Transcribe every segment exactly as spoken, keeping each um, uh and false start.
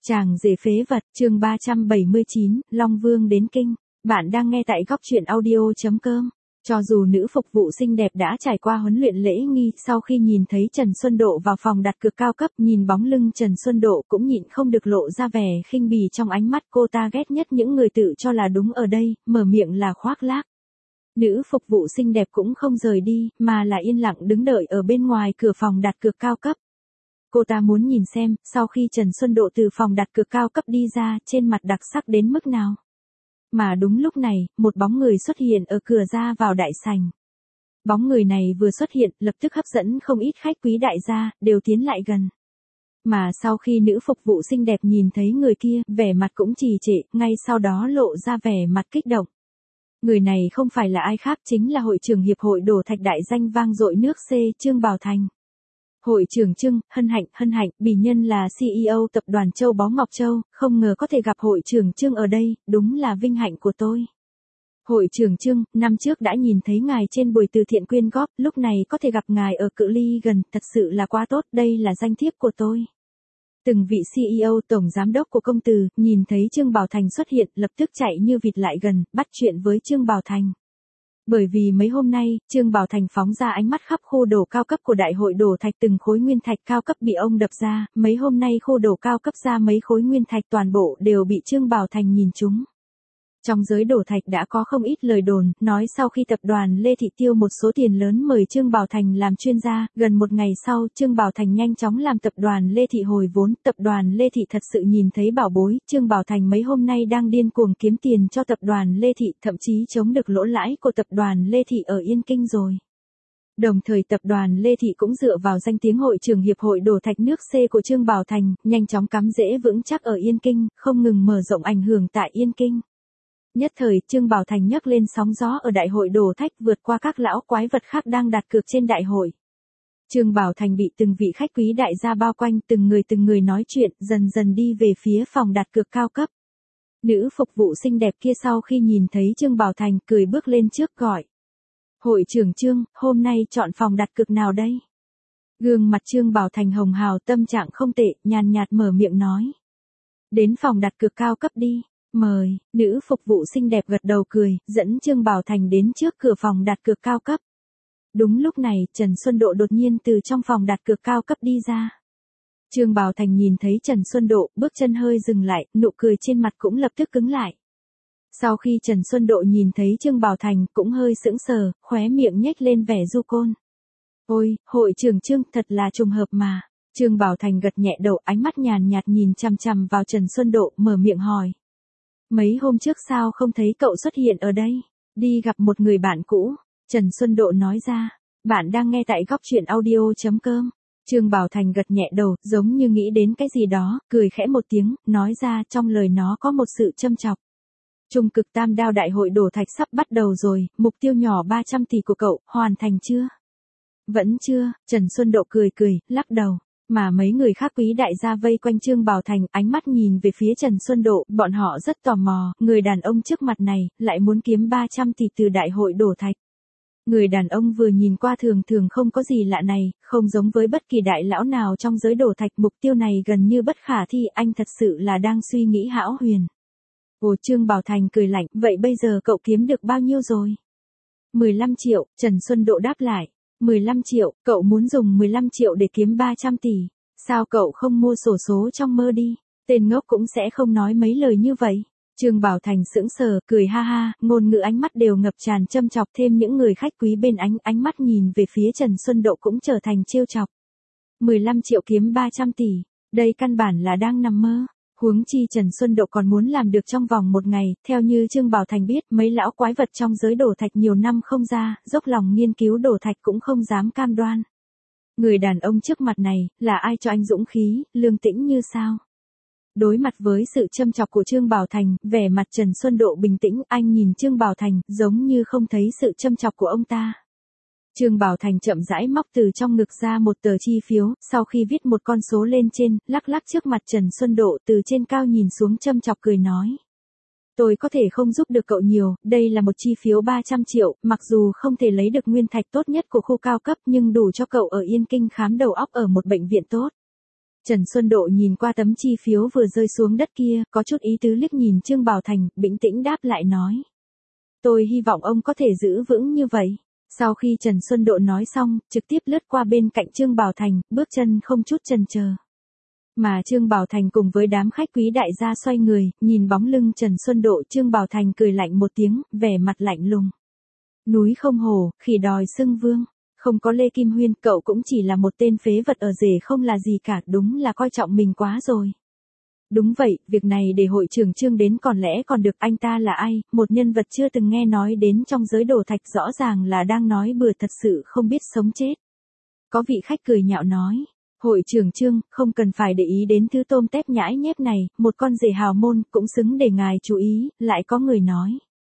Chàng rể phế vật, chương ba trăm bảy mươi chín, Long Vương đến kinh. Bạn đang nghe tại góc truyện audio.com. Cho dù nữ phục vụ xinh đẹp đã trải qua huấn luyện lễ nghi, sau khi nhìn thấy Trần Xuân Độ vào phòng đặt cược cao cấp, nhìn bóng lưng Trần Xuân Độ cũng nhịn không được lộ ra vẻ khinh bỉ trong ánh mắt. Cô ta ghét nhất những người tự cho là đúng ở đây, mở miệng là khoác lác. Nữ phục vụ xinh đẹp cũng không rời đi, mà là yên lặng đứng đợi ở bên ngoài cửa phòng đặt cược cao cấp. Cô ta muốn nhìn xem, sau khi Trần Xuân Độ từ phòng đặt cược cao cấp đi ra, trên mặt đặc sắc đến mức nào. Mà đúng lúc này, một bóng người xuất hiện ở cửa ra vào đại sảnh. Bóng người này vừa xuất hiện, lập tức hấp dẫn không ít khách quý đại gia, đều tiến lại gần. Mà sau khi nữ phục vụ xinh đẹp nhìn thấy người kia, vẻ mặt cũng trì trệ, ngay sau đó lộ ra vẻ mặt kích động. Người này không phải là ai khác, chính là hội trưởng hiệp hội đổ thạch đại danh vang dội nước C, Trương Bảo Thành. Hội trưởng Trương, hân hạnh, hân hạnh, bỉ nhân là xê e ô tập đoàn Châu Báu Ngọc Châu, không ngờ có thể gặp hội trưởng Trương ở đây, đúng là vinh hạnh của tôi. Hội trưởng Trương, năm trước đã nhìn thấy ngài trên buổi từ thiện quyên góp, lúc này có thể gặp ngài ở cự ly gần, thật sự là quá tốt, đây là danh thiếp của tôi. Từng vị xê e ô tổng giám đốc của công ty, nhìn thấy Trương Bảo Thành xuất hiện, lập tức chạy như vịt lại gần, bắt chuyện với Trương Bảo Thành. Bởi vì mấy hôm nay, Trương Bảo Thành phóng ra ánh mắt khắp khu đồ cao cấp của đại hội đổ thạch, từng khối nguyên thạch cao cấp bị ông đập ra, mấy hôm nay khu đồ cao cấp ra mấy khối nguyên thạch toàn bộ đều bị Trương Bảo Thành nhìn trúng. Trong giới đổ thạch đã có không ít lời đồn, nói sau khi tập đoàn Lê Thị tiêu một số tiền lớn mời Trương Bảo Thành làm chuyên gia, gần một ngày sau, Trương Bảo Thành nhanh chóng làm tập đoàn Lê Thị hồi vốn, tập đoàn Lê Thị thật sự nhìn thấy bảo bối, Trương Bảo Thành mấy hôm nay đang điên cuồng kiếm tiền cho tập đoàn Lê Thị, thậm chí chống được lỗ lãi của tập đoàn Lê Thị ở Yên Kinh rồi. Đồng thời tập đoàn Lê Thị cũng dựa vào danh tiếng hội trưởng hiệp hội đổ thạch nước C của Trương Bảo Thành, nhanh chóng cắm rễ vững chắc ở Yên Kinh, không ngừng mở rộng ảnh hưởng tại Yên Kinh. Nhất thời, Trương Bảo Thành nhấc lên sóng gió ở đại hội đổ thạch, vượt qua các lão quái vật khác đang đặt cược trên đại hội. Trương Bảo Thành bị từng vị khách quý đại gia bao quanh, từng người từng người nói chuyện, dần dần đi về phía phòng đặt cược cao cấp. Nữ phục vụ xinh đẹp kia sau khi nhìn thấy Trương Bảo Thành, cười bước lên trước gọi. Hội trưởng Trương, hôm nay chọn phòng đặt cược nào đây? Gương mặt Trương Bảo Thành hồng hào, tâm trạng không tệ, nhàn nhạt mở miệng nói. Đến phòng đặt cược cao cấp đi. Mời, nữ phục vụ xinh đẹp gật đầu cười, dẫn Trương Bảo Thành đến trước cửa phòng đặt cược cao cấp. Đúng lúc này, Trần Xuân Độ đột nhiên từ trong phòng đặt cược cao cấp đi ra. Trương Bảo Thành nhìn thấy Trần Xuân Độ, bước chân hơi dừng lại, nụ cười trên mặt cũng lập tức cứng lại. Sau khi Trần Xuân Độ nhìn thấy Trương Bảo Thành, cũng hơi sững sờ, khóe miệng nhếch lên vẻ du côn. Ôi, hội trưởng Trương, thật là trùng hợp mà. Trương Bảo Thành gật nhẹ đầu, ánh mắt nhàn nhạt nhìn chằm chằm vào Trần Xuân Độ, mở miệng hỏi. Mấy hôm trước sao không thấy cậu xuất hiện ở đây? Đi gặp một người bạn cũ. Trần Xuân Độ nói ra. Bạn đang nghe tại góc truyện audio.com. Trương Bảo Thành gật nhẹ đầu, giống như nghĩ đến cái gì đó, cười khẽ một tiếng, nói ra trong lời nó có một sự châm chọc. Trung cực tam đao đại hội đổ thạch sắp bắt đầu rồi, mục tiêu nhỏ ba trăm tỷ của cậu, hoàn thành chưa? Vẫn chưa, Trần Xuân Độ cười cười, lắc đầu. Mà mấy người khác quý đại gia vây quanh Trương Bảo Thành, ánh mắt nhìn về phía Trần Xuân Độ, bọn họ rất tò mò, người đàn ông trước mặt này, lại muốn kiếm ba trăm tỷ từ đại hội đổ thạch. Người đàn ông vừa nhìn qua thường thường không có gì lạ này, không giống với bất kỳ đại lão nào trong giới đổ thạch, mục tiêu này gần như bất khả thi, anh thật sự là đang suy nghĩ hão huyền. Ồ, Trương Bảo Thành cười lạnh, vậy bây giờ cậu kiếm được bao nhiêu rồi? mười lăm triệu, Trần Xuân Độ đáp lại. mười lăm triệu, cậu muốn dùng mười lăm triệu để kiếm ba trăm tỷ. Sao cậu không mua xổ số trong mơ đi? Tên ngốc cũng sẽ không nói mấy lời như vậy. Trương Bảo Thành sững sờ, cười ha ha, ngôn ngữ ánh mắt đều ngập tràn châm chọc, thêm những người khách quý bên ánh, ánh mắt nhìn về phía Trần Xuân Độ cũng trở thành trêu chọc. mười lăm triệu kiếm ba trăm tỷ, đây căn bản là đang nằm mơ. Huống chi Trần Xuân Độ còn muốn làm được trong vòng một ngày, theo như Trương Bảo Thành biết, mấy lão quái vật trong giới đổ thạch nhiều năm không ra, dốc lòng nghiên cứu đổ thạch cũng không dám cam đoan. Người đàn ông trước mặt này, là ai cho anh dũng khí, lương tĩnh như sao? Đối mặt với sự châm chọc của Trương Bảo Thành, vẻ mặt Trần Xuân Độ bình tĩnh, anh nhìn Trương Bảo Thành, giống như không thấy sự châm chọc của ông ta. Trương Bảo Thành chậm rãi móc từ trong ngực ra một tờ chi phiếu, sau khi viết một con số lên trên, lắc lắc trước mặt Trần Xuân Độ, từ trên cao nhìn xuống châm chọc cười nói. Tôi có thể không giúp được cậu nhiều, đây là một chi phiếu ba trăm triệu, mặc dù không thể lấy được nguyên thạch tốt nhất của khu cao cấp nhưng đủ cho cậu ở Yên Kinh khám đầu óc ở một bệnh viện tốt. Trần Xuân Độ nhìn qua tấm chi phiếu vừa rơi xuống đất kia, có chút ý tứ liếc nhìn Trương Bảo Thành, bình tĩnh đáp lại nói. Tôi hy vọng ông có thể giữ vững như vậy. Sau khi Trần Xuân Độ nói xong, trực tiếp lướt qua bên cạnh Trương Bảo Thành, bước chân không chút chần chờ. Mà Trương Bảo Thành cùng với đám khách quý đại gia xoay người, nhìn bóng lưng Trần Xuân Độ, Trương Bảo Thành cười lạnh một tiếng, vẻ mặt lạnh lùng. Núi không hổ, khỉ đòi xưng vương. Không có Lê Kim Huyên, cậu cũng chỉ là một tên phế vật ở rể không là gì cả, đúng là coi trọng mình quá rồi. Đúng vậy, việc này để hội trưởng Trương đến còn lẽ còn được. Anh ta là ai, một nhân vật chưa từng nghe nói đến trong giới đồ thạch, rõ ràng là đang nói bừa, thật sự không biết sống chết. Có vị khách cười nhạo nói, hội trưởng Trương, không cần phải để ý đến thứ tôm tép nhãi nhép này, một con rể hào môn cũng xứng để ngài chú ý. Lại có người nói.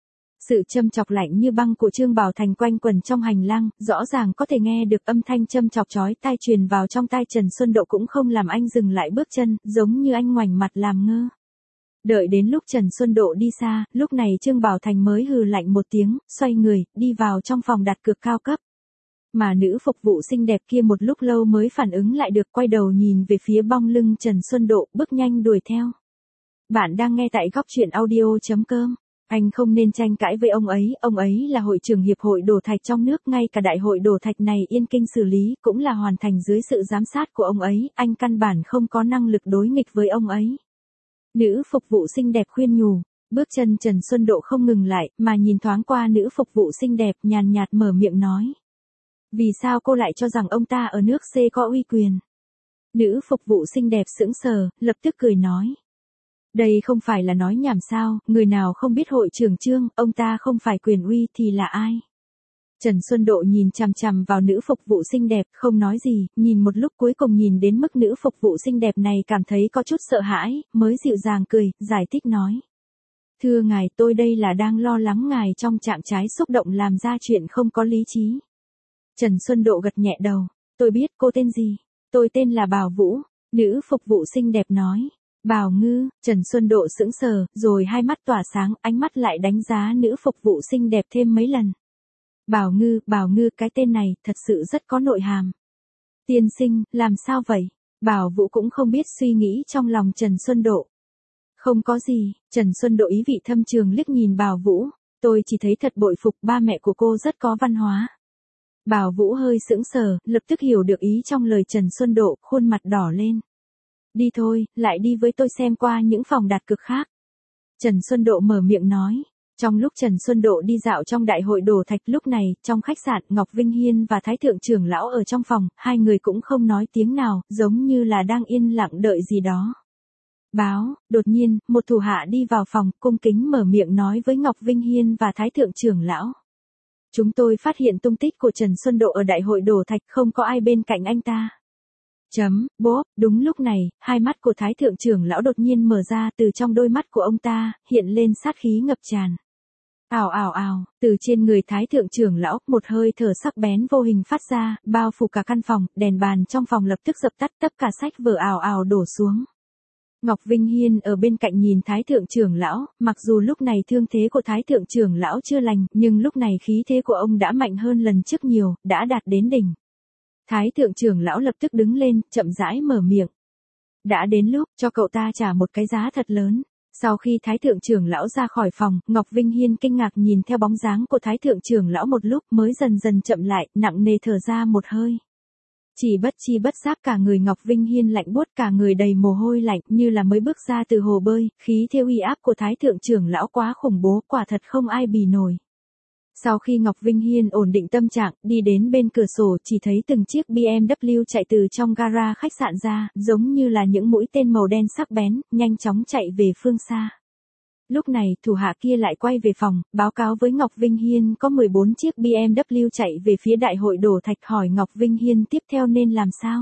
Sự châm chọc lạnh như băng của Trương Bảo Thành quanh quẩn trong hành lang, rõ ràng có thể nghe được âm thanh châm chọc chói tai truyền vào trong tai Trần Xuân Độ, cũng không làm anh dừng lại bước chân, giống như anh ngoảnh mặt làm ngơ. Đợi đến lúc Trần Xuân Độ đi xa, lúc này Trương Bảo Thành mới hừ lạnh một tiếng, xoay người, đi vào trong phòng đặt cược cao cấp. Mà nữ phục vụ xinh đẹp kia một lúc lâu mới phản ứng lại được, quay đầu nhìn về phía bóng lưng Trần Xuân Độ, bước nhanh đuổi theo. Bạn đang nghe tại góc truyện audio chấm com. Anh không nên tranh cãi với ông ấy, ông ấy là hội trưởng hiệp hội đồ thạch trong nước, ngay cả đại hội đồ thạch này Yên Kinh xử lý cũng là hoàn thành dưới sự giám sát của ông ấy, anh căn bản không có năng lực đối nghịch với ông ấy. Nữ phục vụ xinh đẹp khuyên nhủ, bước chân Trần Xuân Độ không ngừng lại, mà nhìn thoáng qua nữ phục vụ xinh đẹp, nhàn nhạt mở miệng nói. Vì sao cô lại cho rằng ông ta ở nước C có uy quyền? Nữ phục vụ xinh đẹp sững sờ, lập tức cười nói. Đây không phải là nói nhảm sao, người nào không biết hội trưởng Trương, ông ta không phải quyền uy thì là ai? Trần Xuân Độ nhìn chằm chằm vào nữ phục vụ xinh đẹp, không nói gì, nhìn một lúc cuối cùng nhìn đến mức nữ phục vụ xinh đẹp này cảm thấy có chút sợ hãi, mới dịu dàng cười, giải thích nói. Thưa ngài, tôi đây là đang lo lắng ngài trong trạng thái xúc động làm ra chuyện không có lý trí. Trần Xuân Độ gật nhẹ đầu, tôi biết. Cô tên gì? Tôi tên là Bảo Vũ, nữ phục vụ xinh đẹp nói. Bảo Ngư, Trần Xuân Độ sững sờ, rồi hai mắt tỏa sáng, ánh mắt lại đánh giá nữ phục vụ xinh đẹp thêm mấy lần. Bảo Ngư, Bảo Ngư, cái tên này thật sự rất có nội hàm. Tiên sinh, làm sao vậy? Bảo Vũ cũng không biết suy nghĩ trong lòng Trần Xuân Độ. Không có gì, Trần Xuân Độ ý vị thâm trường liếc nhìn Bảo Vũ, tôi chỉ thấy thật bội phục, ba mẹ của cô rất có văn hóa. Bảo Vũ hơi sững sờ, lập tức hiểu được ý trong lời Trần Xuân Độ, khuôn mặt đỏ lên. Đi thôi, lại đi với tôi xem qua những phòng đặt cược khác. Trần Xuân Độ mở miệng nói. Trong lúc Trần Xuân Độ đi dạo trong đại hội đồ thạch, lúc này, trong khách sạn, Ngọc Vinh Hiên và Thái Thượng trưởng lão ở trong phòng, hai người cũng không nói tiếng nào, giống như là đang yên lặng đợi gì đó. Báo, đột nhiên, một thủ hạ đi vào phòng, cung kính mở miệng nói với Ngọc Vinh Hiên và Thái Thượng trưởng lão. Chúng tôi phát hiện tung tích của Trần Xuân Độ ở đại hội đồ thạch, không có ai bên cạnh anh ta. Chấm, bốp, đúng lúc này, hai mắt của Thái Thượng trưởng lão đột nhiên mở ra, từ trong đôi mắt của ông ta, hiện lên sát khí ngập tràn. Ào ào ào, từ trên người Thái Thượng trưởng lão, một hơi thở sắc bén vô hình phát ra, bao phủ cả căn phòng, đèn bàn trong phòng lập tức dập tắt, tất cả sách vở ào ào đổ xuống. Ngọc Vinh Hiên ở bên cạnh nhìn Thái Thượng trưởng lão, mặc dù lúc này thương thế của Thái Thượng trưởng lão chưa lành, nhưng lúc này khí thế của ông đã mạnh hơn lần trước nhiều, đã đạt đến đỉnh. Thái Thượng trưởng lão lập tức đứng lên, chậm rãi mở miệng. Đã đến lúc cho cậu ta trả một cái giá thật lớn. Sau khi Thái Thượng trưởng lão ra khỏi phòng, Ngọc Vinh Hiên kinh ngạc nhìn theo bóng dáng của Thái Thượng trưởng lão một lúc mới dần dần chậm lại, nặng nề thở ra một hơi. Chỉ bất chi bất giác cả người Ngọc Vinh Hiên lạnh buốt, cả người đầy mồ hôi lạnh, như là mới bước ra từ hồ bơi, khí thế uy áp của Thái Thượng trưởng lão quá khủng bố, quả thật không ai bì nổi. Sau khi Ngọc Vinh Hiên ổn định tâm trạng, đi đến bên cửa sổ, chỉ thấy từng chiếc bê em vê chạy từ trong gara khách sạn ra, giống như là những mũi tên màu đen sắc bén, nhanh chóng chạy về phương xa. Lúc này, thủ hạ kia lại quay về phòng, báo cáo với Ngọc Vinh Hiên có mười bốn chiếc bê em vê chạy về phía đại hội đồ thạch, hỏi Ngọc Vinh Hiên tiếp theo nên làm sao.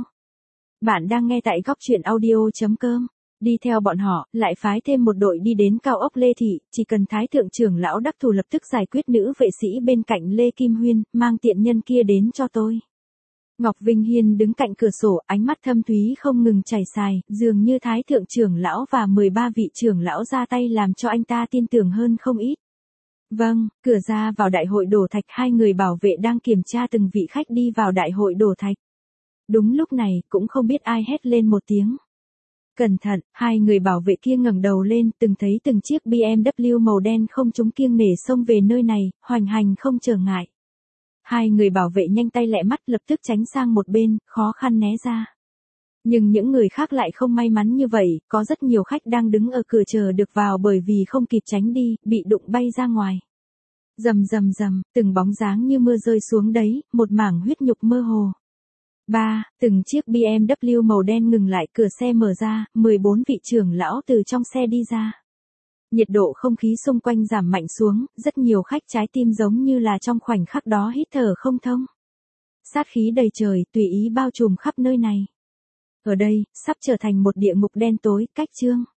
Bạn đang nghe tại góc truyện audio chấm com. Đi theo bọn họ, lại phái thêm một đội đi đến cao ốc Lê Thị, chỉ cần Thái Thượng trưởng lão đắc thủ lập tức giải quyết nữ vệ sĩ bên cạnh Lê Kim Huyên, mang tiện nhân kia đến cho tôi. Ngọc Vinh Hiên đứng cạnh cửa sổ, ánh mắt thâm thúy không ngừng chảy xài, dường như Thái Thượng trưởng lão và mười ba vị trưởng lão ra tay làm cho anh ta tin tưởng hơn không ít. Vâng, cửa ra vào đại hội đồ thạch, hai người bảo vệ đang kiểm tra từng vị khách đi vào đại hội đồ thạch. Đúng lúc này, cũng không biết ai hét lên một tiếng. Cẩn thận, hai người bảo vệ kia ngẩng đầu lên, từng thấy từng chiếc bê em vê màu đen không chúng kiêng nể xông về nơi này, hoành hành không trở ngại. Hai người bảo vệ nhanh tay lẹ mắt lập tức tránh sang một bên, khó khăn né ra. Nhưng những người khác lại không may mắn như vậy, có rất nhiều khách đang đứng ở cửa chờ được vào bởi vì không kịp tránh đi, bị đụng bay ra ngoài. Rầm rầm rầm, từng bóng dáng như mưa rơi xuống đấy, một mảng huyết nhục mơ hồ. Ba, từng chiếc bê em vê màu đen ngừng lại, cửa xe mở ra, mười bốn vị trưởng lão từ trong xe đi ra. Nhiệt độ không khí xung quanh giảm mạnh xuống, rất nhiều khách trái tim giống như là trong khoảnh khắc đó hít thở không thông. Sát khí đầy trời, tùy ý bao trùm khắp nơi này. Ở đây, sắp trở thành một địa ngục đen tối, cách chương.